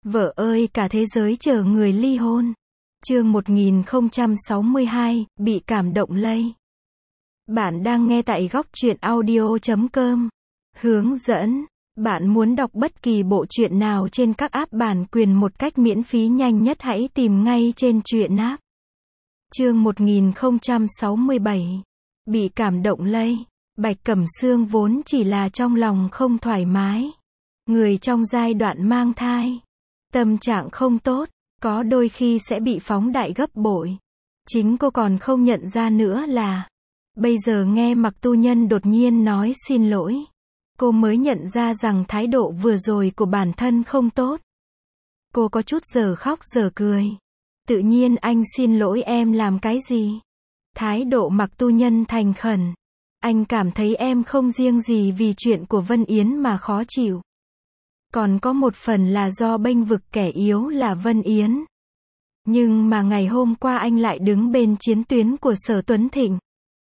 Vợ ơi, cả thế giới chờ người ly hôn. Chương 1062, bị cảm động lây. Bạn đang nghe tại góc truyện audio.com. Hướng dẫn. Bạn muốn đọc bất kỳ bộ truyện nào trên các app bản quyền một cách miễn phí nhanh nhất, hãy tìm ngay trên truyện app. Chương 1067. Bị cảm động lây. Bạch Cẩm Sương vốn chỉ là trong lòng không thoải mái. Người trong giai đoạn mang thai. Tâm trạng không tốt, có đôi khi sẽ bị phóng đại gấp bội. Chính cô còn không nhận ra nữa là, bây giờ nghe Mạc Tu Nhân đột nhiên nói xin lỗi, cô mới nhận ra rằng thái độ vừa rồi của bản thân không tốt. Cô có chút giờ khóc giờ cười. Tự nhiên anh xin lỗi em làm cái gì? Thái độ Mạc Tu Nhân thành khẩn. Anh cảm thấy em không riêng gì vì chuyện của Vân Yến mà khó chịu. Còn có một phần là do bênh vực kẻ yếu là Vân Yến. Nhưng mà ngày hôm qua anh lại đứng bên chiến tuyến của Sở Tuấn Thịnh.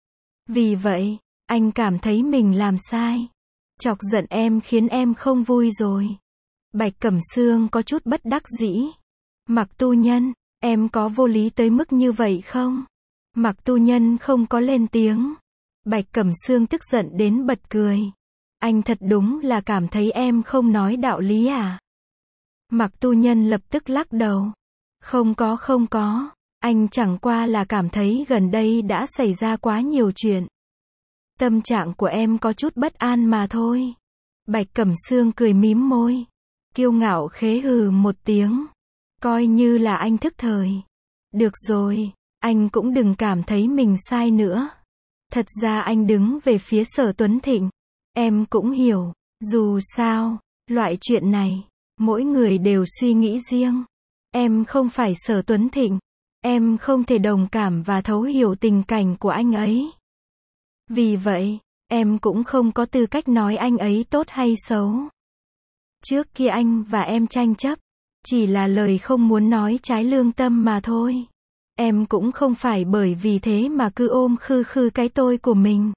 Vì vậy, anh cảm thấy mình làm sai. Chọc giận em khiến em không vui rồi. Bạch Cẩm Sương có chút bất đắc dĩ. Mạc Tu Nhân, em có vô lý tới mức như vậy không? Mạc Tu Nhân không có lên tiếng. Bạch Cẩm Sương tức giận đến bật cười. Anh thật đúng là cảm thấy em không nói đạo lý à? Mạc Tu Nhân lập tức lắc đầu. Không có, anh chẳng qua là cảm thấy gần đây đã xảy ra quá nhiều chuyện. Tâm trạng của em có chút bất an mà thôi. Bạch Cẩm Sương cười mím môi. Kiêu ngạo khế hừ một tiếng. Coi như là anh thức thời. Được rồi, anh cũng đừng cảm thấy mình sai nữa. Thật ra anh đứng về phía Sở Tuấn Thịnh. Em cũng hiểu, dù sao, loại chuyện này, mỗi người đều suy nghĩ riêng. Em không phải Sở Tuấn Thịnh, em không thể đồng cảm và thấu hiểu tình cảnh của anh ấy. Vì vậy, em cũng không có tư cách nói anh ấy tốt hay xấu. Trước kia anh và em tranh chấp, chỉ là lời không muốn nói trái lương tâm mà thôi. Em cũng không phải bởi vì thế mà cứ ôm khư khư cái tôi của mình.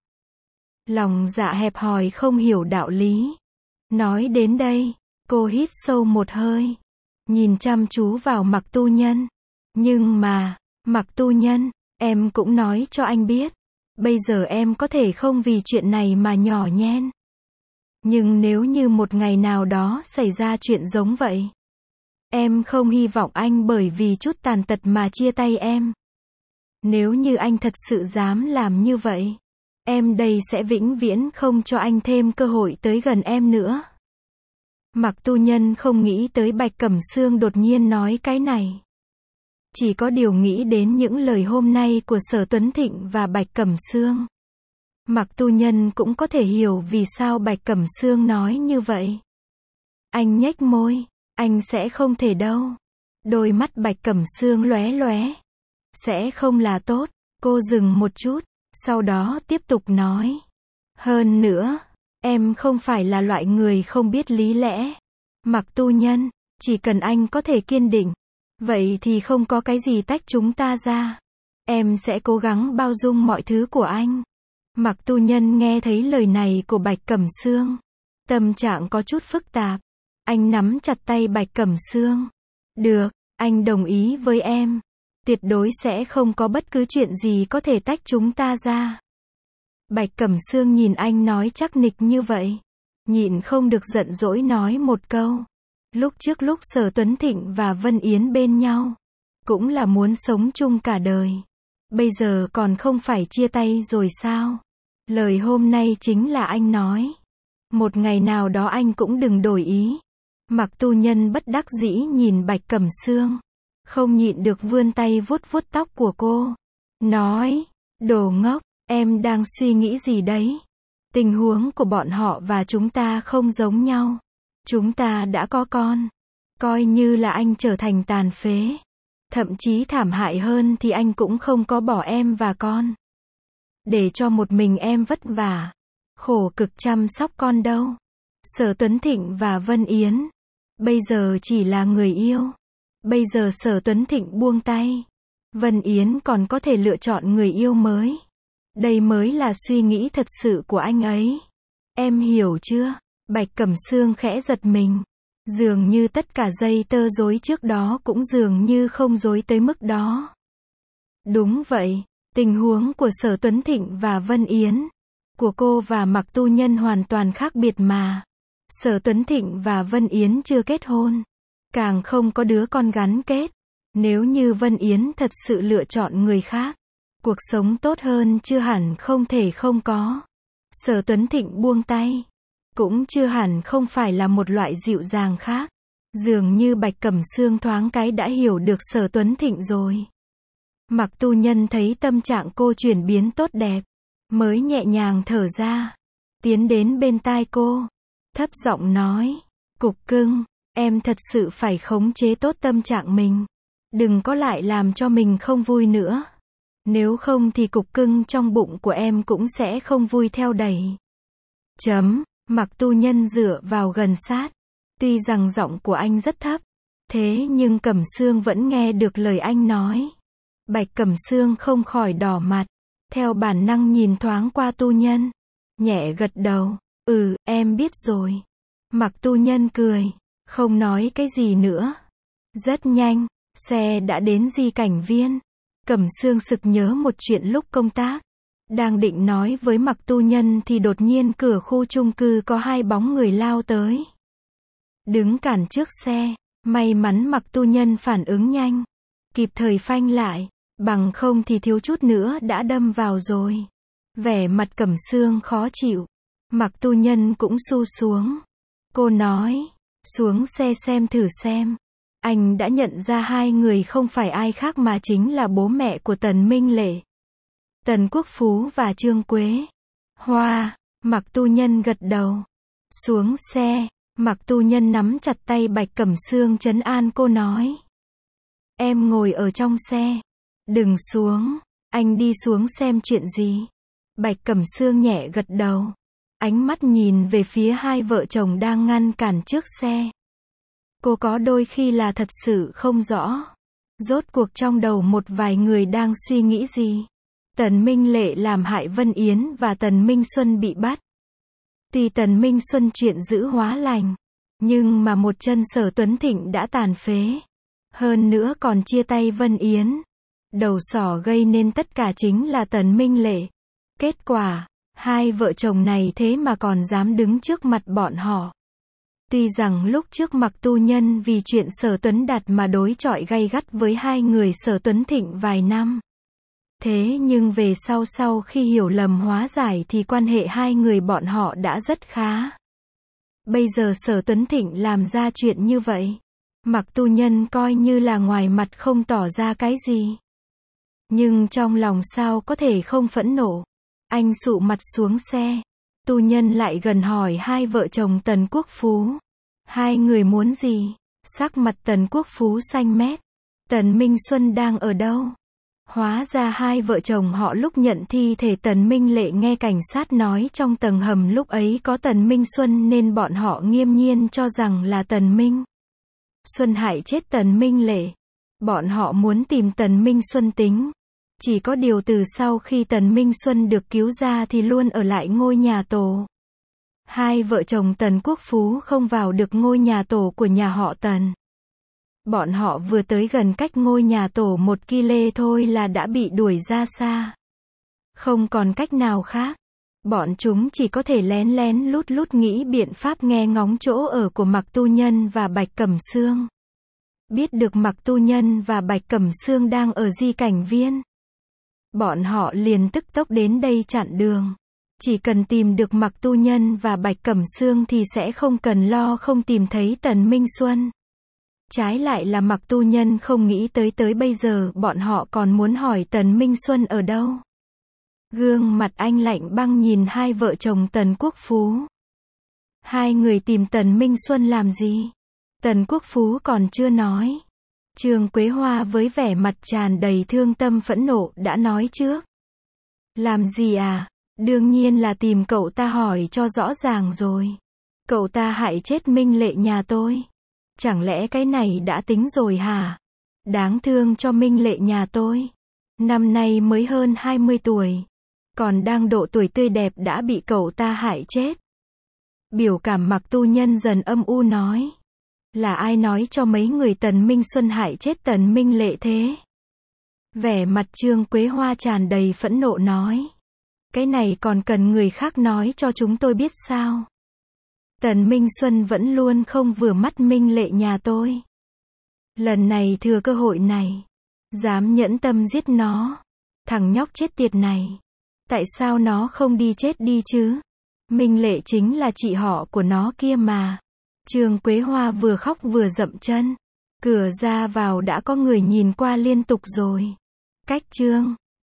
Lòng dạ hẹp hòi không hiểu đạo lý. Nói đến đây, cô hít sâu một hơi. Nhìn chăm chú vào Mạc Tu Nhân. Nhưng mà, Mạc Tu Nhân, em cũng nói cho anh biết. Bây giờ em có thể không vì chuyện này mà nhỏ nhen. Nhưng nếu như một ngày nào đó xảy ra chuyện giống vậy, em không hy vọng anh bởi vì chút tàn tật mà chia tay em. Nếu như anh thật sự dám làm như vậy, em đây sẽ vĩnh viễn không cho anh thêm cơ hội tới gần em nữa. Mạc Tu Nhân không nghĩ tới Bạch Cẩm Sương đột nhiên nói cái này. Chỉ có điều nghĩ đến những lời hôm nay của Sở Tuấn Thịnh và Bạch Cẩm Sương. Mạc Tu Nhân cũng có thể hiểu vì sao Bạch Cẩm Sương nói như vậy. Anh nhếch môi, anh sẽ không thể đâu. Đôi mắt Bạch Cẩm Sương lóe lóe. Sẽ không là tốt. Cô dừng một chút, sau đó tiếp tục nói. Hơn nữa, em không phải là loại người không biết lý lẽ. Mạc Tu Nhân, chỉ cần anh có thể kiên định, vậy thì không có cái gì tách chúng ta ra. Em sẽ cố gắng bao dung mọi thứ của anh. Mạc Tu Nhân nghe thấy lời này của Bạch Cẩm Sương. Tâm trạng có chút phức tạp. Anh nắm chặt tay Bạch Cẩm Sương. Được, anh đồng ý với em. Tuyệt đối sẽ không có bất cứ chuyện gì có thể tách chúng ta ra. Bạch Cẩm Sương nhìn anh nói chắc nịch như vậy. Nhịn không được giận dỗi nói một câu. Lúc trước lúc Sở Tuấn Thịnh và Vân Yến bên nhau, cũng là muốn sống chung cả đời. Bây giờ còn không phải chia tay rồi sao? Lời hôm nay chính là anh nói. Một ngày nào đó anh cũng đừng đổi ý. Mạc Tu Nhân bất đắc dĩ nhìn Bạch Cẩm Sương. Không nhịn được vươn tay vuốt vuốt tóc của cô. Nói, đồ ngốc, em đang suy nghĩ gì đấy? Tình huống của bọn họ và chúng ta không giống nhau. Chúng ta đã có con. Coi như là anh trở thành tàn phế. Thậm chí thảm hại hơn thì anh cũng không có bỏ em và con. Để cho một mình em vất vả. Khổ cực chăm sóc con đâu. Sở Tuấn Thịnh và Vân Yến. Bây giờ chỉ là người yêu. Bây giờ Sở Tuấn Thịnh buông tay. Vân Yến còn có thể lựa chọn người yêu mới. Đây mới là suy nghĩ thật sự của anh ấy. Em hiểu chưa? Bạch Cẩm Sương khẽ giật mình. Dường như tất cả dây tơ rối trước đó cũng dường như không rối tới mức đó. Đúng vậy, tình huống của Sở Tuấn Thịnh và Vân Yến, của cô và Mạc Tu Nhân hoàn toàn khác biệt mà. Sở Tuấn Thịnh và Vân Yến chưa kết hôn, càng không có đứa con gắn kết. Nếu như Vân Yến thật sự lựa chọn người khác, cuộc sống tốt hơn chưa hẳn không thể không có. Sở Tuấn Thịnh buông tay, cũng chưa hẳn không phải là một loại dịu dàng khác. Dường như Bạch Cẩm Sương thoáng cái đã hiểu được Sở Tuấn Thịnh rồi. Mạc Tu Nhân thấy tâm trạng cô chuyển biến tốt đẹp, mới nhẹ nhàng thở ra, tiến đến bên tai cô, thấp giọng nói, Cục Cưng, em thật sự phải khống chế tốt tâm trạng mình. Đừng có lại làm cho mình không vui nữa. Nếu không thì Cục Cưng trong bụng của em cũng sẽ không vui theo đẩy. Mạc Tu Nhân dựa vào gần sát. Tuy rằng giọng của anh rất thấp, thế nhưng Cẩm Sương vẫn nghe được lời anh nói. Bạch Cẩm Sương không khỏi đỏ mặt, theo bản năng nhìn thoáng qua Tu Nhân, nhẹ gật đầu, em biết rồi. Mạc Tu Nhân cười, không nói cái gì nữa. Rất nhanh, xe đã đến Di Cảnh Viên. Cẩm Sương sực nhớ một chuyện lúc công tác. Đang định nói với Mạc Tu Nhân thì đột nhiên cửa khu chung cư có hai bóng người lao tới. Đứng cản trước xe, may mắn Mạc Tu Nhân phản ứng nhanh, kịp thời phanh lại, bằng không thì thiếu chút nữa đã đâm vào rồi. Vẻ mặt Cẩm Sương khó chịu, Mạc Tu Nhân cũng xu xuống. Cô nói, xuống xe xem thử xem. Anh đã nhận ra hai người không phải ai khác mà chính là bố mẹ của Tần Minh Lệ, Tần Quốc Phú và Trương Quế Hoa. Mạc Tu Nhân gật đầu. Xuống xe, Mạc Tu Nhân nắm chặt tay Bạch Cẩm Sương trấn an cô nói. Em ngồi ở trong xe. Đừng xuống, anh đi xuống xem chuyện gì. Bạch Cẩm Sương nhẹ gật đầu. Ánh mắt nhìn về phía hai vợ chồng đang ngăn cản trước xe. Cô có đôi khi là thật sự không rõ. Rốt cuộc trong đầu một vài người đang suy nghĩ gì. Tần Minh Lệ làm hại Vân Yến và Tần Minh Xuân bị bắt. Tuy Tần Minh Xuân chuyện dữ hóa lành, nhưng mà một chân Sở Tuấn Thịnh đã tàn phế. Hơn nữa còn chia tay Vân Yến. Đầu sỏ gây nên tất cả chính là Tần Minh Lệ. Kết quả, hai vợ chồng này thế mà còn dám đứng trước mặt bọn họ. Tuy rằng lúc trước Mạc Tu Nhân vì chuyện Sở Tuấn Đạt mà đối chọi gay gắt với hai người Sở Tuấn Thịnh vài năm. Thế nhưng về sau khi hiểu lầm hóa giải thì quan hệ hai người bọn họ đã rất khá. Bây giờ Sở Tuấn Thịnh làm ra chuyện như vậy, Mạc Tu Nhân coi như là ngoài mặt không tỏ ra cái gì. Nhưng trong lòng sao có thể không phẫn nộ. Anh sụ mặt xuống xe. Tu Nhân lại gần hỏi hai vợ chồng Tần Quốc Phú. Hai người muốn gì? Sắc mặt Tần Quốc Phú xanh mét. Tần Minh Xuân đang ở đâu? Hóa ra hai vợ chồng họ lúc nhận thi thể Tần Minh Lệ nghe cảnh sát nói trong tầng hầm lúc ấy có Tần Minh Xuân nên bọn họ nghiêm nhiên cho rằng là Tần Minh Xuân hại chết Tần Minh Lệ. Bọn họ muốn tìm Tần Minh Xuân tính. Chỉ có điều từ sau khi Tần Minh Xuân được cứu ra thì luôn ở lại ngôi nhà tổ. Hai vợ chồng Tần Quốc Phú không vào được ngôi nhà tổ của nhà họ Tần. Bọn họ vừa tới gần cách ngôi nhà tổ 1 km thôi là đã bị đuổi ra xa. Không còn cách nào khác. Bọn chúng chỉ có thể lén lén lút lút nghĩ biện pháp nghe ngóng chỗ ở của Mạc Tu Nhân và Bạch Cẩm Sương. Biết được Mạc Tu Nhân và Bạch Cẩm Sương đang ở Di Cảnh Viên. Bọn họ liền tức tốc đến đây chặn đường. Chỉ cần tìm được Mạc Tu Nhân và Bạch Cẩm Sương thì sẽ không cần lo không tìm thấy Tần Minh Xuân. Trái lại là Mạc Tu Nhân không nghĩ tới bây giờ bọn họ còn muốn hỏi Tần Minh Xuân ở đâu. Gương mặt anh lạnh băng nhìn hai vợ chồng Tần Quốc Phú. Hai người tìm Tần Minh Xuân làm gì? Tần Quốc Phú còn chưa nói. Trương Quế Hoa với vẻ mặt tràn đầy thương tâm phẫn nộ đã nói trước. Làm gì à? Đương nhiên là tìm cậu ta hỏi cho rõ ràng rồi. Cậu ta hại chết Minh Lệ nhà tôi. Chẳng lẽ cái này đã tính rồi hả? Đáng thương cho Minh Lệ nhà tôi. Năm nay mới hơn 20 tuổi. Còn đang độ tuổi tươi đẹp đã bị cậu ta hại chết. Biểu cảm Mạc Tu Nhân dần âm u nói. Là ai nói cho mấy người Tần Minh Xuân hại chết Tần Minh Lệ thế? Vẻ mặt Trương Quế Hoa tràn đầy phẫn nộ nói. Cái này còn cần người khác nói cho chúng tôi biết sao? Tần Minh Xuân vẫn luôn không vừa mắt Minh Lệ nhà tôi. Lần này thừa cơ hội này, dám nhẫn tâm giết nó. Thằng nhóc chết tiệt này. Tại sao nó không đi chết đi chứ? Minh Lệ chính là chị họ của nó kia mà. Trương Quế Hoa vừa khóc vừa dậm chân. Cửa ra vào đã có người nhìn qua liên tục rồi. Cách Trương